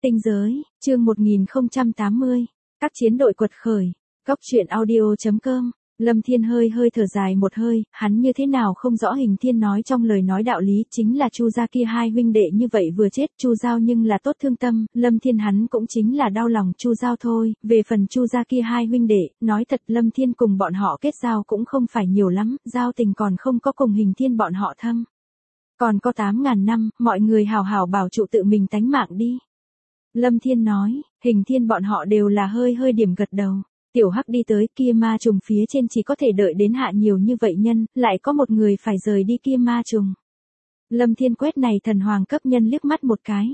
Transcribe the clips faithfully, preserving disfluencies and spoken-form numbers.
Tinh giới, chương một nghìn không trăm tám mươi. Các chiến đội quật khởi. Góc truyện audio chấm com. Lâm Thiên hơi hơi thở dài một hơi, hắn như thế nào không rõ Hình Thiên nói trong lời nói đạo lý, chính là Chu gia kia hai huynh đệ như vậy vừa chết, Chu Giao nhưng là tốt thương tâm, Lâm Thiên hắn cũng chính là đau lòng Chu Giao thôi, về phần Chu gia kia hai huynh đệ, nói thật Lâm Thiên cùng bọn họ kết giao cũng không phải nhiều lắm, giao tình còn không có cùng Hình Thiên bọn họ thâm. Còn có tám ngàn năm, mọi người hào hào bảo trụ tự mình tánh mạng đi. Lâm Thiên nói, Hình Thiên bọn họ đều là hơi hơi điểm gật đầu. Tiểu Hắc đi tới kia ma trùng phía trên chỉ có thể đợi đến hạ nhiều như vậy nhân, lại có một người phải rời đi kia ma trùng. Lâm Thiên quét này thần hoàng cấp nhân liếc mắt một cái.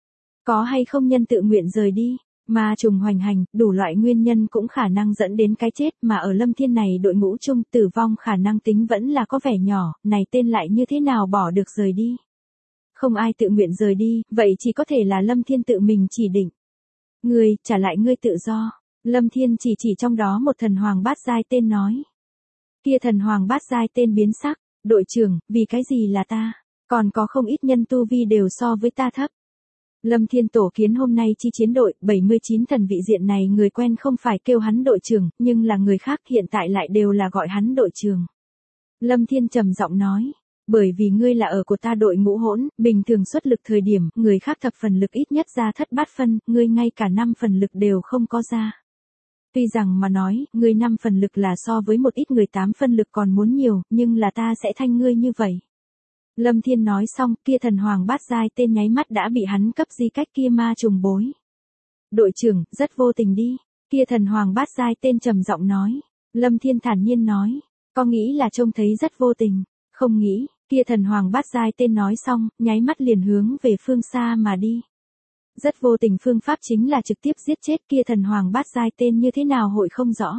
Có hay không nhân tự nguyện rời đi, ma trùng hoành hành, đủ loại nguyên nhân cũng khả năng dẫn đến cái chết mà ở Lâm Thiên này đội ngũ chung tử vong khả năng tính vẫn là có vẻ nhỏ, này tên lại như thế nào bỏ được rời đi. Không ai tự nguyện rời đi, vậy chỉ có thể là Lâm Thiên tự mình chỉ định. Ngươi, trả lại ngươi tự do. Lâm Thiên chỉ chỉ trong đó một thần hoàng bát giai tên nói. Kia thần hoàng bát giai tên biến sắc, đội trưởng, vì cái gì là ta, còn có không ít nhân tu vi đều so với ta thấp. Lâm Thiên tổ kiến hôm nay chi chiến đội, bảy mươi chín thần vị diện này người quen không phải kêu hắn đội trưởng, nhưng là người khác hiện tại lại đều là gọi hắn đội trưởng. Lâm Thiên trầm giọng nói. Bởi vì ngươi là ở của ta đội ngũ hỗn, bình thường xuất lực thời điểm, người khác thập phần lực ít nhất ra thất bát phân, ngươi ngay cả năm phần lực đều không có ra. Tuy rằng mà nói, ngươi năm phần lực là so với một ít người tám phân lực còn muốn nhiều, nhưng là ta sẽ thanh ngươi như vậy. Lâm Thiên nói xong, kia thần hoàng bát giai tên nháy mắt đã bị hắn cấp di cách kia ma trùng bối. Đội trưởng, rất vô tình đi, kia thần hoàng bát giai tên trầm giọng nói. Lâm Thiên thản nhiên nói, có nghĩ là trông thấy rất vô tình, không nghĩ. Kia thần hoàng bát giai tên nói xong, nháy mắt liền hướng về phương xa mà đi. Rất vô tình phương pháp chính là trực tiếp giết chết kia thần hoàng bát giai tên như thế nào hội không rõ.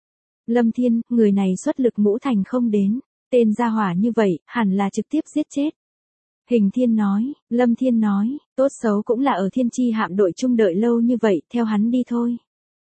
Lâm Thiên, người này xuất lực ngũ thành không đến, tên gia hỏa như vậy, hẳn là trực tiếp giết chết. Hình Thiên nói, Lâm Thiên nói, tốt xấu cũng là ở thiên chi hạm đội chung đợi lâu như vậy, theo hắn đi thôi.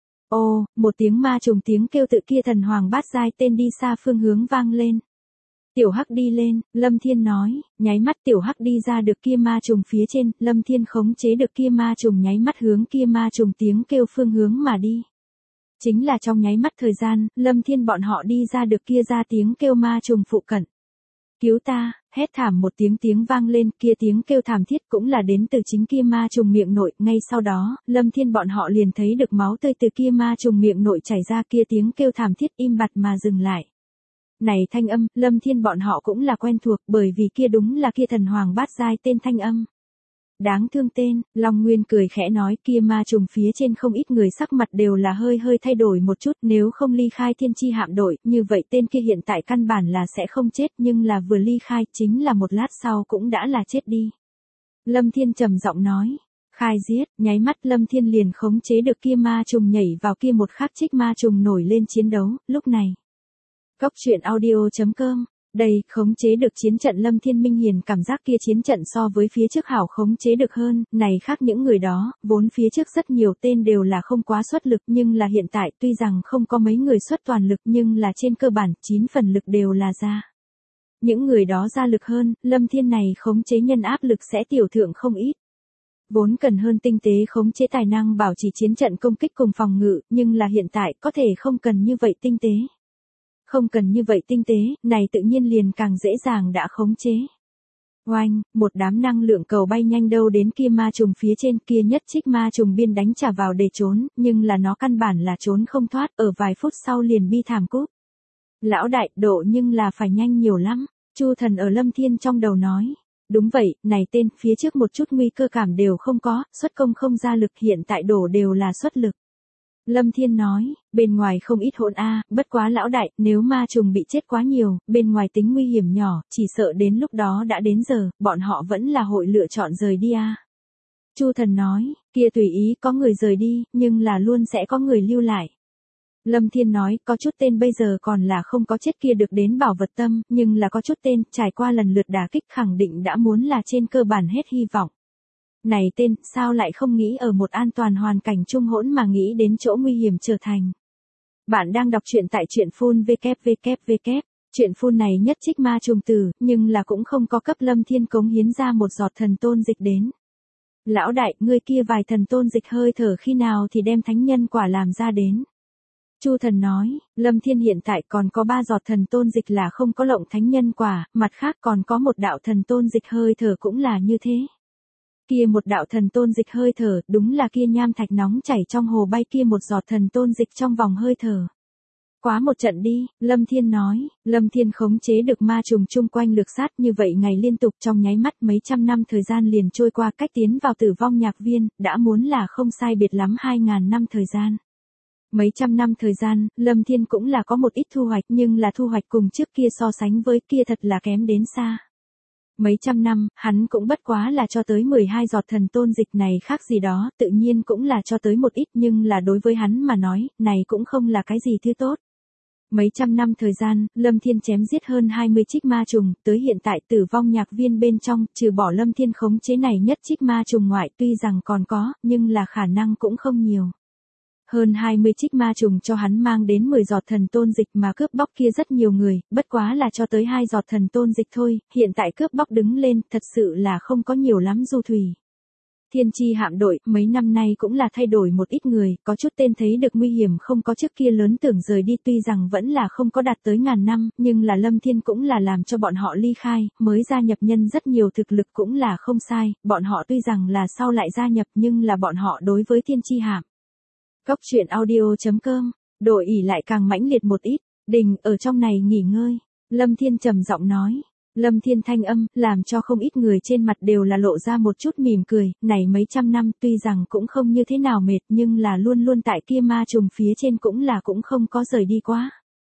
Ô, một tiếng ma trùng tiếng kêu tự kia thần hoàng bát giai tên đi xa phương hướng vang lên. Tiểu Hắc đi lên, Lâm Thiên nói, nháy mắt Tiểu Hắc đi ra được kia ma trùng phía trên, Lâm Thiên khống chế được kia ma trùng nháy mắt hướng kia ma trùng tiếng kêu phương hướng mà đi. Chính là trong nháy mắt thời gian, Lâm Thiên bọn họ đi ra được kia ra tiếng kêu ma trùng phụ cận. Cứu ta, hét thảm một tiếng tiếng vang lên, kia tiếng kêu thảm thiết cũng là đến từ chính kia ma trùng miệng nội, ngay sau đó, Lâm Thiên bọn họ liền thấy được máu tươi từ kia ma trùng miệng nội chảy ra, kia tiếng kêu thảm thiết im bặt mà dừng lại. Này thanh âm, Lâm Thiên bọn họ cũng là quen thuộc, bởi vì kia đúng là kia thần hoàng bát giai tên thanh âm. Đáng thương tên, Long Nguyên cười khẽ nói, kia ma trùng phía trên không ít người sắc mặt đều là hơi hơi thay đổi một chút, nếu không ly khai thiên chi hạm đội, như vậy tên kia hiện tại căn bản là sẽ không chết, nhưng là vừa ly khai, chính là một lát sau cũng đã là chết đi. Lâm Thiên trầm giọng nói, khai giết, nháy mắt Lâm Thiên liền khống chế được kia ma trùng nhảy vào kia một khắc trích ma trùng nổi lên chiến đấu, lúc này. Góc truyện audio chấm com. Đây, khống chế được chiến trận Lâm Thiên Minh hiền cảm giác kia chiến trận so với phía trước hảo khống chế được hơn, này khác những người đó, vốn phía trước rất nhiều tên đều là không quá xuất lực nhưng là hiện tại tuy rằng không có mấy người xuất toàn lực nhưng là trên cơ bản chín phần lực đều là ra. Những người đó ra lực hơn, Lâm Thiên này khống chế nhân áp lực sẽ tiểu thượng không ít. Vốn cần hơn tinh tế khống chế tài năng bảo trì chiến trận công kích cùng phòng ngự, nhưng là hiện tại có thể không cần như vậy tinh tế. Không cần như vậy tinh tế, này tự nhiên liền càng dễ dàng đã khống chế. Oanh, một đám năng lượng cầu bay nhanh đâu đến kia ma trùng phía trên, kia nhất trích ma trùng biên đánh trả vào để trốn, nhưng là nó căn bản là trốn không thoát, ở vài phút sau liền bi thảm cút. Lão đại, độ nhưng là phải nhanh nhiều lắm, Chu Thần ở Lâm Thiên trong đầu nói. Đúng vậy, này tên, phía trước một chút nguy cơ cảm đều không có, xuất công không ra lực, hiện tại đổ đều là xuất lực. Lâm Thiên nói, bên ngoài không ít hỗn a, bất quá lão đại, nếu ma trùng bị chết quá nhiều, bên ngoài tính nguy hiểm nhỏ, chỉ sợ đến lúc đó đã đến giờ, bọn họ vẫn là hội lựa chọn rời đi a. Chu Thần nói, kia tùy ý có người rời đi, nhưng là luôn sẽ có người lưu lại. Lâm Thiên nói, có chút tên bây giờ còn là không có chết kia được đến bảo vật tâm, nhưng là có chút tên, trải qua lần lượt đả kích khẳng định đã muốn là trên cơ bản hết hy vọng. Này tên, sao lại không nghĩ ở một an toàn hoàn cảnh chung hỗn mà nghĩ đến chỗ nguy hiểm trở thành. Bạn đang đọc truyện tại truyện phun www. Truyện phun này nhất trích ma trùng tử, nhưng là cũng không có cấp Lâm Thiên cống hiến ra một giọt thần tôn dịch đến. Lão đại, ngươi kia vài thần tôn dịch hơi thở khi nào thì đem thánh nhân quả làm ra đến. Chu thần nói, Lâm Thiên hiện tại còn có ba giọt thần tôn dịch là không có lộng thánh nhân quả, mặt khác còn có một đạo thần tôn dịch hơi thở cũng là như thế. Kia một đạo thần tôn dịch hơi thở, đúng là kia nham thạch nóng chảy trong hồ bay kia một giọt thần tôn dịch trong vòng hơi thở. Quá một trận đi, Lâm Thiên nói, Lâm Thiên khống chế được ma trùng chung quanh lược sát như vậy ngày liên tục trong nháy mắt mấy trăm năm thời gian liền trôi qua cách tiến vào tử vong nhạc viên, đã muốn là không sai biệt lắm hai ngàn năm thời gian. Mấy trăm năm thời gian, Lâm Thiên cũng là có một ít thu hoạch nhưng là thu hoạch cùng trước kia so sánh với kia thật là kém đến xa. Mấy trăm năm, hắn cũng bất quá là cho tới mười hai giọt thần tôn dịch này khác gì đó, tự nhiên cũng là cho tới một ít nhưng là đối với hắn mà nói, này cũng không là cái gì thứ tốt. Mấy trăm năm thời gian, Lâm Thiên chém giết hơn hai mươi trích ma trùng, tới hiện tại tử vong nhạc viên bên trong, trừ bỏ Lâm Thiên khống chế này nhất trích ma trùng ngoại tuy rằng còn có, nhưng là khả năng cũng không nhiều. Hơn hai mươi trích ma trùng cho hắn mang đến mười giọt thần tôn dịch mà cướp bóc kia rất nhiều người, bất quá là cho tới hai giọt thần tôn dịch thôi, hiện tại cướp bóc đứng lên, thật sự là không có nhiều lắm du thủy. Thiên chi hạm đội, mấy năm nay cũng là thay đổi một ít người, có chút tên thấy được nguy hiểm không có trước kia lớn tưởng rời đi tuy rằng vẫn là không có đạt tới ngàn năm, nhưng là Lâm Thiên cũng là làm cho bọn họ ly khai, mới gia nhập nhân rất nhiều thực lực cũng là không sai, bọn họ tuy rằng là sau lại gia nhập nhưng là bọn họ đối với thiên chi hạm. Góc truyện audio chấm com, đội ỉ lại càng mãnh liệt một ít, đình ở trong này nghỉ ngơi, Lâm Thiên trầm giọng nói. Lâm Thiên thanh âm, làm cho không ít người trên mặt đều là lộ ra một chút mỉm cười, này mấy trăm năm tuy rằng cũng không như thế nào mệt nhưng là luôn luôn tại kia ma trùng phía trên cũng là cũng không có rời đi quá.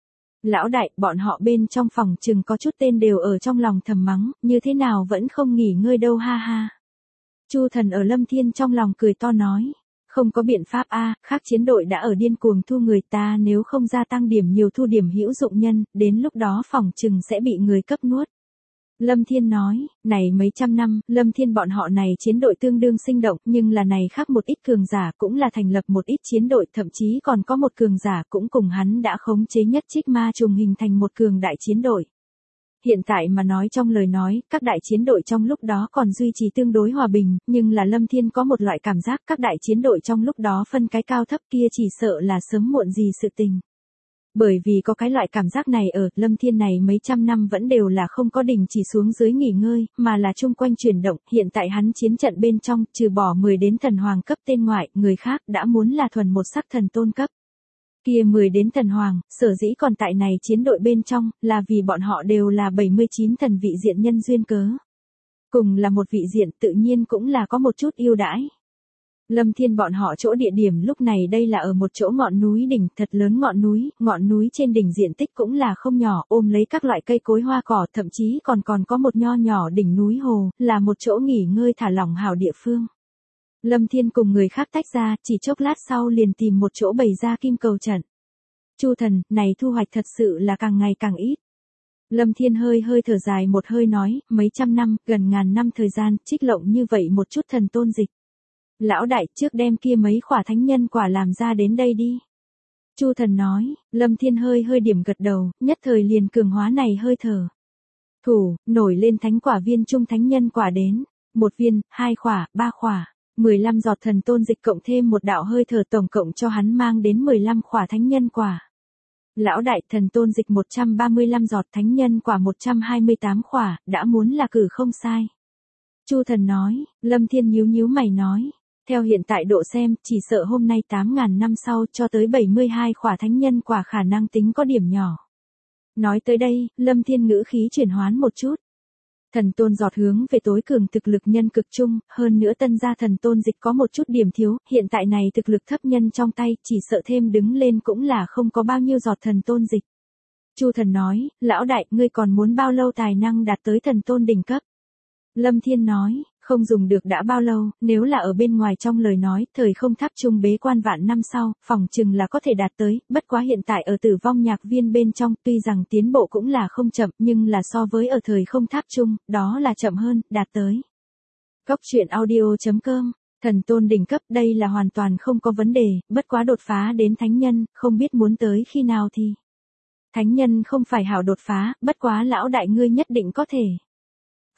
Lão đại, bọn họ bên trong phòng chừng có chút tên đều ở trong lòng thầm mắng, như thế nào vẫn không nghỉ ngơi đâu ha ha. Chu thần ở Lâm Thiên trong lòng cười to nói. Không có biện pháp a, khác chiến đội đã ở điên cuồng thu người ta nếu không gia tăng điểm nhiều thu điểm hữu dụng nhân, đến lúc đó phòng chừng sẽ bị người cấp nuốt. Lâm Thiên nói, này mấy trăm năm, Lâm Thiên bọn họ này chiến đội tương đương sinh động, nhưng là này khác một ít cường giả cũng là thành lập một ít chiến đội, thậm chí còn có một cường giả cũng cùng hắn đã khống chế nhất trích ma trùng hình thành một cường đại chiến đội. Hiện tại mà nói trong lời nói, các đại chiến đội trong lúc đó còn duy trì tương đối hòa bình, nhưng là Lâm Thiên có một loại cảm giác các đại chiến đội trong lúc đó phân cái cao thấp kia chỉ sợ là sớm muộn gì sự tình. Bởi vì có cái loại cảm giác này ở, Lâm Thiên này mấy trăm năm vẫn đều là không có đỉnh chỉ xuống dưới nghỉ ngơi, mà là chung quanh chuyển động, hiện tại hắn chiến trận bên trong, trừ bỏ mười đến thần hoàng cấp tên ngoại, người khác đã muốn là thuần một sắc thần tôn cấp. Kia mười đến thần hoàng, sở dĩ còn tại này chiến đội bên trong, là vì bọn họ đều là bảy mươi chín thần vị diện nhân duyên cớ. Cùng là một vị diện tự nhiên cũng là có một chút ưu đãi. Lâm Thiên bọn họ chỗ địa điểm lúc này đây là ở một chỗ ngọn núi đỉnh thật lớn ngọn núi, ngọn núi trên đỉnh diện tích cũng là không nhỏ, ôm lấy các loại cây cối hoa cỏ, thậm chí còn còn có một nho nhỏ đỉnh núi hồ, là một chỗ nghỉ ngơi thả lỏng hảo địa phương. Lâm Thiên cùng người khác tách ra, chỉ chốc lát sau liền tìm một chỗ bày ra kim cầu trận. Chu thần, này thu hoạch thật sự là càng ngày càng ít. Lâm Thiên hơi hơi thở dài một hơi nói, mấy trăm năm, gần ngàn năm thời gian, trích lộng như vậy một chút thần tôn dịch. Lão đại, trước đem kia mấy khỏa thánh nhân quả làm ra đến đây đi. Chu thần nói, Lâm Thiên hơi hơi điểm gật đầu, nhất thời liền cường hóa này hơi thở. Thủ, nổi lên thánh quả viên trung thánh nhân quả đến, một viên, hai khỏa, ba khỏa, mười lăm giọt thần tôn dịch cộng thêm một đạo hơi thở tổng cộng cho hắn mang đến mười lăm khỏa thánh nhân quả. Lão đại, thần tôn dịch một trăm ba mươi lăm giọt thánh nhân quả một trăm hai mươi tám khỏa, đã muốn là cử không sai. Chu thần nói, Lâm Thiên nhíu nhíu mày nói. Theo hiện tại độ xem, chỉ sợ hôm nay tám ngàn năm sau cho tới bảy mươi hai khỏa thánh nhân quả khả năng tính có điểm nhỏ. Nói tới đây, Lâm Thiên ngữ khí chuyển hoán một chút. Thần tôn giọt hướng về tối cường thực lực nhân cực chung, hơn nữa tân gia thần tôn dịch có một chút điểm thiếu, hiện tại này thực lực thấp nhân trong tay, chỉ sợ thêm đứng lên cũng là không có bao nhiêu giọt thần tôn dịch. Chu thần nói, lão đại, ngươi còn muốn bao lâu tài năng đạt tới thần tôn đỉnh cấp? Lâm Thiên nói, không dùng được đã bao lâu, nếu là ở bên ngoài trong lời nói, thời không tháp trung bế quan vạn năm sau, phòng chừng là có thể đạt tới, bất quá hiện tại ở tử vong nhạc viên bên trong, tuy rằng tiến bộ cũng là không chậm, nhưng là so với ở thời không tháp trung, đó là chậm hơn, đạt tới. Góc truyện audio chấm com, thần tôn đỉnh cấp đây là hoàn toàn không có vấn đề, bất quá đột phá đến thánh nhân, không biết muốn tới khi nào thì. Thánh nhân không phải hảo đột phá, bất quá lão đại ngươi nhất định có thể.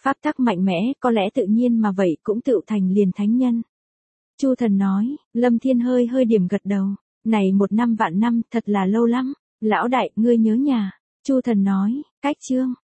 Pháp tắc mạnh mẽ, có lẽ tự nhiên mà vậy cũng tựu thành liền thánh nhân. Chu Thần nói, Lâm Thiên hơi hơi điểm gật đầu. Này một năm vạn năm, thật là lâu lắm. Lão đại, ngươi nhớ nhà. Chu Thần nói, cách chương.